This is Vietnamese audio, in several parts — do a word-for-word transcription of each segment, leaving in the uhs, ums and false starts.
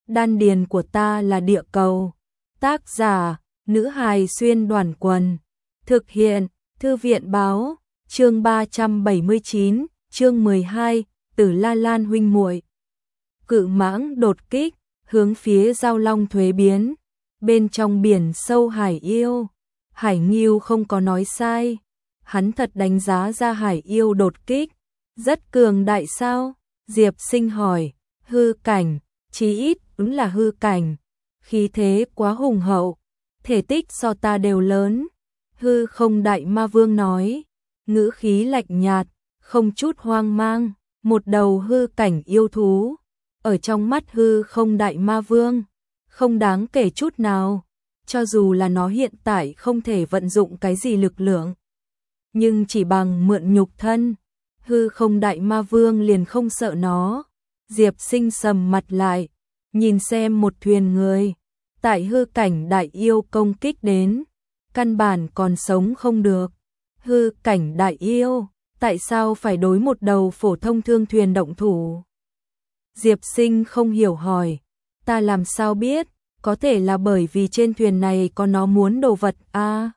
đan điền của ta là địa cầu. Tác giả, nữ hài xuyên đoàn quần. Thực hiện, thư viện báo, chương ba trăm bảy mươi chín, chương mười hai, Tử La Lan huynh muội. Cự mãng đột kích, hướng phía Giao Long thuế biến. Bên trong biển sâu hải yêu, Hải Nghiêu không có nói sai. Hắn thật đánh giá ra hải yêu đột kích. Rất cường đại sao? Diệp Sinh hỏi. Hư cảnh, chí ít đúng là hư cảnh. Khí thế quá hùng hậu, thể tích so ta đều lớn. Hư không đại ma vương nói, ngữ khí lạnh nhạt, không chút hoang mang. Một đầu hư cảnh yêu thú, ở trong mắt hư không đại ma vương, không đáng kể chút nào. Cho dù là nó hiện tại không thể vận dụng cái gì lực lượng, nhưng chỉ bằng mượn nhục thân, hư không đại ma vương liền không sợ nó. Diệp Sinh sầm mặt lại, nhìn xem một thuyền người, tại hư cảnh đại yêu công kích đến, căn bản còn sống không được. Hư cảnh đại yêu, tại sao phải đối một đầu phổ thông thương thuyền động thủ? Diệp Sinh không hiểu hỏi, ta làm sao biết, có thể là bởi vì trên thuyền này có nó muốn đồ vật a. À,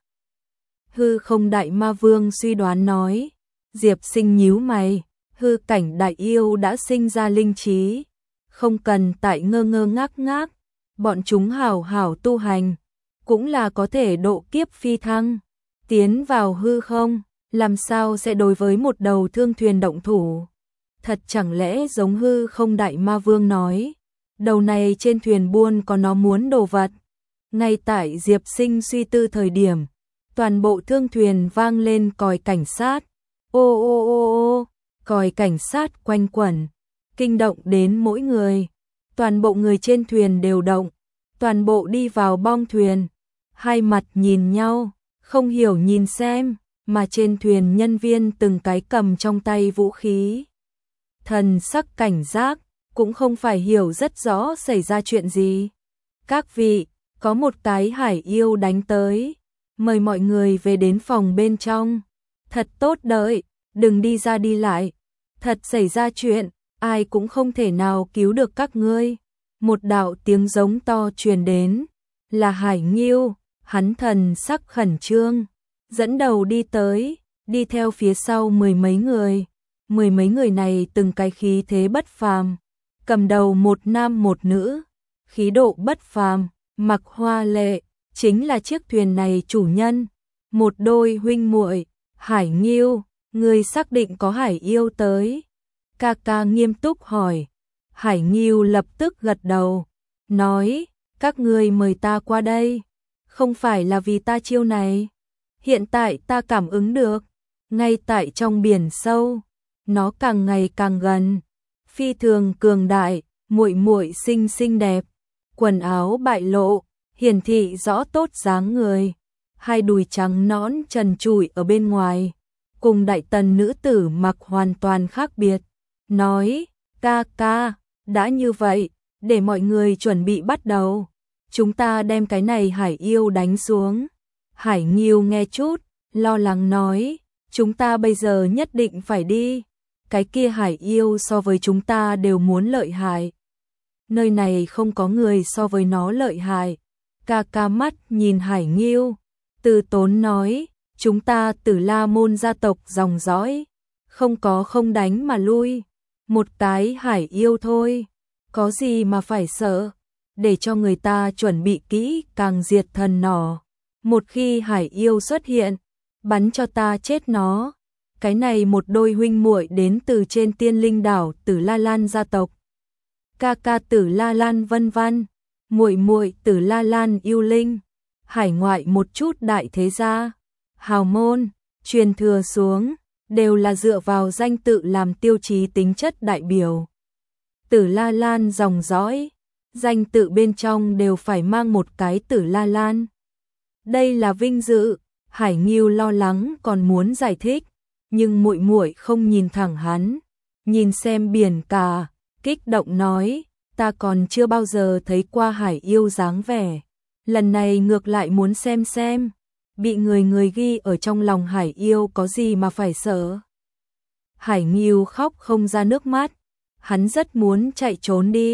hư không đại ma vương suy đoán nói. Diệp Sinh nhíu mày, hư cảnh đại yêu đã sinh ra linh trí, không cần tại ngơ ngơ ngác ngác, bọn chúng hảo hảo tu hành, cũng là có thể độ kiếp phi thăng, tiến vào hư không, làm sao sẽ đối với một đầu thương thuyền động thủ? Thật chẳng lẽ giống hư không đại ma vương nói, đầu này trên thuyền buôn có nó muốn đồ vật? Ngay tại Diệp Sinh suy tư thời điểm, toàn bộ thương thuyền vang lên còi cảnh sát. Ô ô ô ô, còi cảnh sát quanh quẩn, kinh động đến mỗi người. Toàn bộ người trên thuyền đều động, toàn bộ đi vào bong thuyền, hai mặt nhìn nhau, không hiểu nhìn xem, mà trên thuyền nhân viên từng cái cầm trong tay vũ khí. Thần sắc cảnh giác, cũng không phải hiểu rất rõ xảy ra chuyện gì. Các vị, có một cái hải yêu đánh tới, mời mọi người về đến phòng bên trong. Thật tốt đợi, đừng đi ra đi lại. Thật xảy ra chuyện, ai cũng không thể nào cứu được các ngươi. Một đạo tiếng giống to truyền đến, là Hải Nghiêu, hắn thần sắc khẩn trương, dẫn đầu đi tới, đi theo phía sau mười mấy người. Mười mấy người này từng cái khí thế bất phàm, cầm đầu một nam một nữ, khí độ bất phàm, mặc hoa lệ, chính là chiếc thuyền này chủ nhân, một đôi huynh muội. Hải Nghiêu, người xác định có hải yêu tới? Ca ca nghiêm túc hỏi. Hải Nghiêu lập tức gật đầu, nói, các ngươi mời ta qua đây, không phải là vì ta chiêu này. Hiện tại ta cảm ứng được, ngay tại trong biển sâu, nó càng ngày càng gần, phi thường cường đại, muội muội xinh xinh đẹp, quần áo bại lộ, hiển thị rõ tốt dáng người, hai đùi trắng nõn trần trụi ở bên ngoài, cùng đại tần nữ tử mặc hoàn toàn khác biệt. Nói, ca ca, đã như vậy, để mọi người chuẩn bị bắt đầu, chúng ta đem cái này hải yêu đánh xuống. Hải Nghiêu nghe chút, lo lắng nói, chúng ta bây giờ nhất định phải đi, cái kia hải yêu so với chúng ta đều muốn lợi hại. Nơi này không có người so với nó lợi hại. Ca ca mắt nhìn Hải Nghiêu, từ tốn nói, chúng ta Tử La môn gia tộc dòng dõi, không có không đánh mà lui, một cái hải yêu thôi, có gì mà phải sợ, để cho người ta chuẩn bị kỹ càng diệt thần nỏ, một khi hải yêu xuất hiện, bắn cho ta chết nó. Cái này một đôi huynh muội đến từ trên Tiên Linh đảo Tử La Lan gia tộc. Ca ca Tử La Lan Vân Văn, muội muội Tử La Lan Yêu Linh, hải ngoại một chút đại thế gia, hào môn, truyền thừa xuống, đều là dựa vào danh tự làm tiêu chí tính chất đại biểu. Tử La Lan dòng dõi, danh tự bên trong đều phải mang một cái Tử La Lan. Đây là vinh dự. Hải Nghiêu lo lắng còn muốn giải thích, nhưng muội muội không nhìn thẳng hắn, nhìn xem biển cả, kích động nói, ta còn chưa bao giờ thấy qua hải yêu dáng vẻ, lần này ngược lại muốn xem xem, bị người người ghi ở trong lòng hải yêu có gì mà phải sợ. Hải Nghiêu khóc không ra nước mắt, hắn rất muốn chạy trốn đi,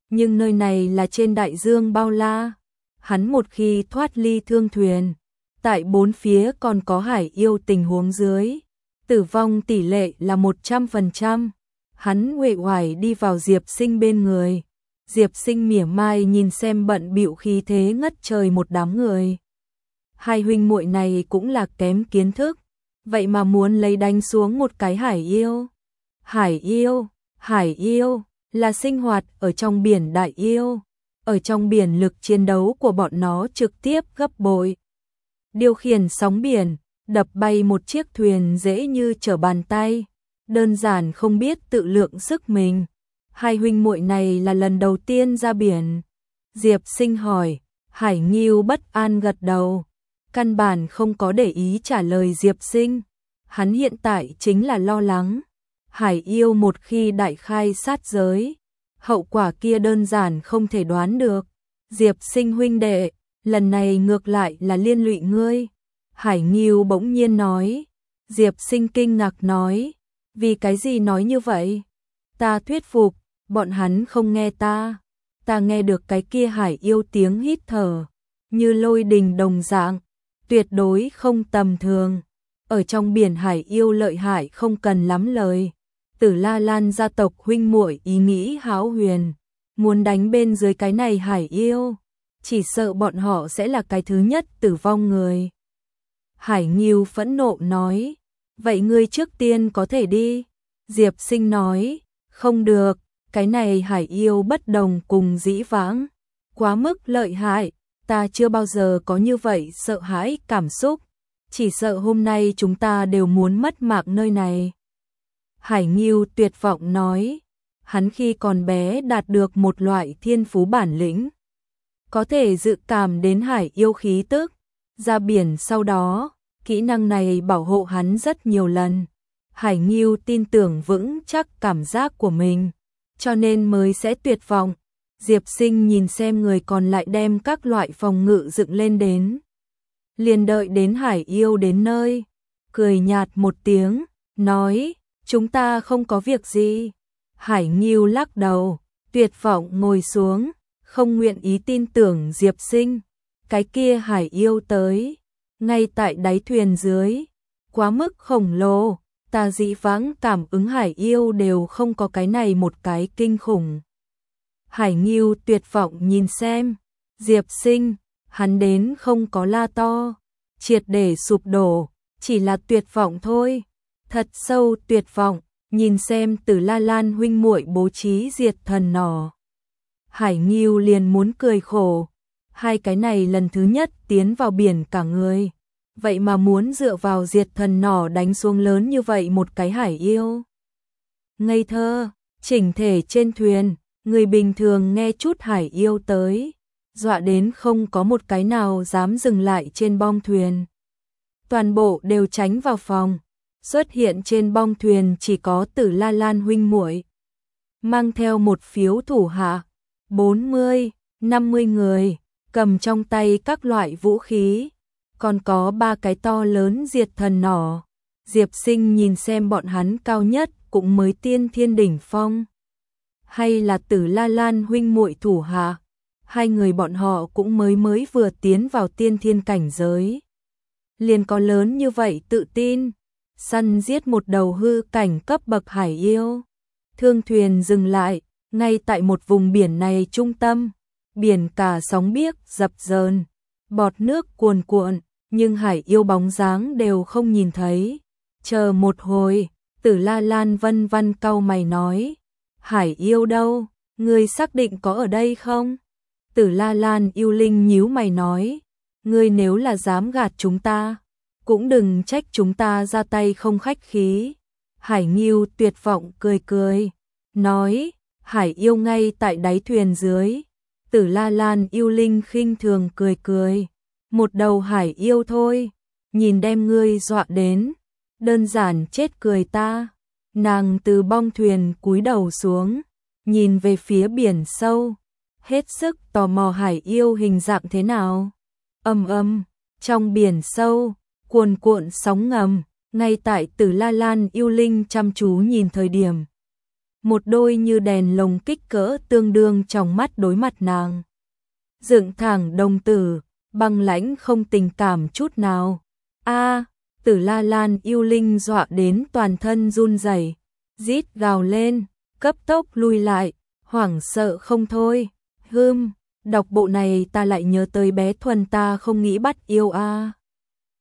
Nhưng nơi này là trên đại dương bao la. Hắn một khi thoát ly thương thuyền, tại bốn phía còn có hải yêu tình huống dưới, tử vong tỷ lệ là một trăm phần trăm. Hắn uể oải đi vào Diệp Sinh bên người. Diệp Sinh mỉa mai nhìn xem bận bịu khí thế ngất trời một đám người. Hai huynh muội này cũng là kém kiến thức, vậy mà muốn lấy đánh xuống một cái hải yêu. Hải yêu, hải yêu là sinh hoạt ở trong biển đại yêu. Ở trong biển lực chiến đấu của bọn nó trực tiếp gấp bội. Điều khiển sóng biển, đập bay một chiếc thuyền dễ như trở bàn tay, đơn giản không biết tự lượng sức mình. Hai huynh muội này là lần đầu tiên ra biển. Diệp Sinh hỏi, Hải Ngưu bất an gật đầu, căn bản không có để ý trả lời Diệp Sinh. Hắn hiện tại chính là lo lắng, hải yêu một khi đại khai sát giới, hậu quả kia đơn giản không thể đoán được. Diệp Sinh huynh đệ, lần này ngược lại là liên lụy ngươi. Hải Ngưu bỗng nhiên nói. Diệp Sinh kinh ngạc nói, vì cái gì nói như vậy? Ta thuyết phục, bọn hắn không nghe ta. Ta nghe được cái kia hải yêu tiếng hít thở, như lôi đình đồng dạng, tuyệt đối không tầm thường. Ở trong biển hải yêu lợi hại không cần lắm lời. Tử La Lan gia tộc huynh muội ý nghĩ hão huyền, muốn đánh bên dưới cái này hải yêu, chỉ sợ bọn họ sẽ là cái thứ nhất tử vong người. Hải Ngưu phẫn nộ nói, vậy ngươi trước tiên có thể đi. Diệp Sinh nói, không được, cái này hải yêu bất đồng cùng dĩ vãng, quá mức lợi hại, ta chưa bao giờ có như vậy sợ hãi cảm xúc, chỉ sợ hôm nay chúng ta đều muốn mất mạng nơi này. Hải Ngưu tuyệt vọng nói, hắn khi còn bé đạt được một loại thiên phú bản lĩnh, có thể dự cảm đến hải yêu khí tức, ra biển sau đó, kỹ năng này bảo hộ hắn rất nhiều lần. Hải Ngưu tin tưởng vững chắc cảm giác của mình, cho nên mới sẽ tuyệt vọng. Diệp Sinh nhìn xem người còn lại đem các loại phòng ngự dựng lên đến. Liền đợi đến hải yêu đến nơi, cười nhạt một tiếng, nói, chúng ta không có việc gì. Hải Ngưu lắc đầu, tuyệt vọng ngồi xuống, không nguyện ý tin tưởng Diệp Sinh. Cái kia hải yêu tới, ngay tại đáy thuyền dưới, quá mức khổng lồ, ta dĩ vãng cảm ứng hải yêu đều không có cái này một cái kinh khủng. Hải Ngưu tuyệt vọng nhìn xem, Diệp Sinh, hắn đến không có la to, triệt để sụp đổ, chỉ là tuyệt vọng thôi, thật sâu tuyệt vọng, nhìn xem Tử La Lan huynh muội bố trí diệt thần nỏ. Hải Ngưu liền muốn cười khổ, hai cái này lần thứ nhất tiến vào biển cả người, vậy mà muốn dựa vào diệt thần nỏ đánh xuống lớn như vậy một cái hải yêu. Ngây thơ, chỉnh thể trên thuyền, người bình thường nghe chút hải yêu tới, dọa đến không có một cái nào dám dừng lại trên bong thuyền. Toàn bộ đều tránh vào phòng, xuất hiện trên bong thuyền chỉ có Tử La Lan huynh muội, mang theo một phiếu thủ hạ, bốn mươi, năm mươi người, cầm trong tay các loại vũ khí, còn có ba cái to lớn diệt thần nỏ. Diệp Sinh nhìn xem bọn hắn cao nhất cũng mới tiên thiên đỉnh phong, hay là Tử La Lan huynh muội thủ hạ, hai người bọn họ cũng mới mới vừa tiến vào tiên thiên cảnh giới, liền có lớn như vậy tự tin, săn giết một đầu hư cảnh cấp bậc hải yêu. Thương thuyền dừng lại, ngay tại một vùng biển này trung tâm, biển cả sóng biếc dập dờn, bọt nước cuồn cuộn, nhưng hải yêu bóng dáng đều không nhìn thấy. Chờ một hồi, Tử La Lan vân vân cau mày nói, hải yêu đâu, ngươi xác định có ở đây không? Tử La Lan yêu linh nhíu mày nói, ngươi nếu là dám gạt chúng ta, cũng đừng trách chúng ta ra tay không khách khí. Hải Ngưu tuyệt vọng cười cười, nói, hải yêu ngay tại đáy thuyền dưới. Tử La Lan yêu linh khinh thường cười cười, một đầu hải yêu thôi, nhìn đem ngươi dọa đến, đơn giản chết cười ta. Nàng từ bong thuyền cúi đầu xuống, nhìn về phía biển sâu, hết sức tò mò hải yêu hình dạng thế nào. Âm âm, trong biển sâu, cuồn cuộn sóng ngầm, ngay tại Tử La Lan yêu linh chăm chú nhìn thời điểm. một đôi như đèn lồng kích cỡ tương đương trong mắt đối mặt nàng. Dựng thẳng đồng tử, băng lãnh không tình cảm chút nào. A, Tử La Lan yêu linh dọa đến toàn thân run rẩy, rít gào lên, cấp tốc lui lại, hoảng sợ không thôi. Hừm, đọc bộ này ta lại nhớ tới bé Thuần, ta không nghĩ bắt yêu a.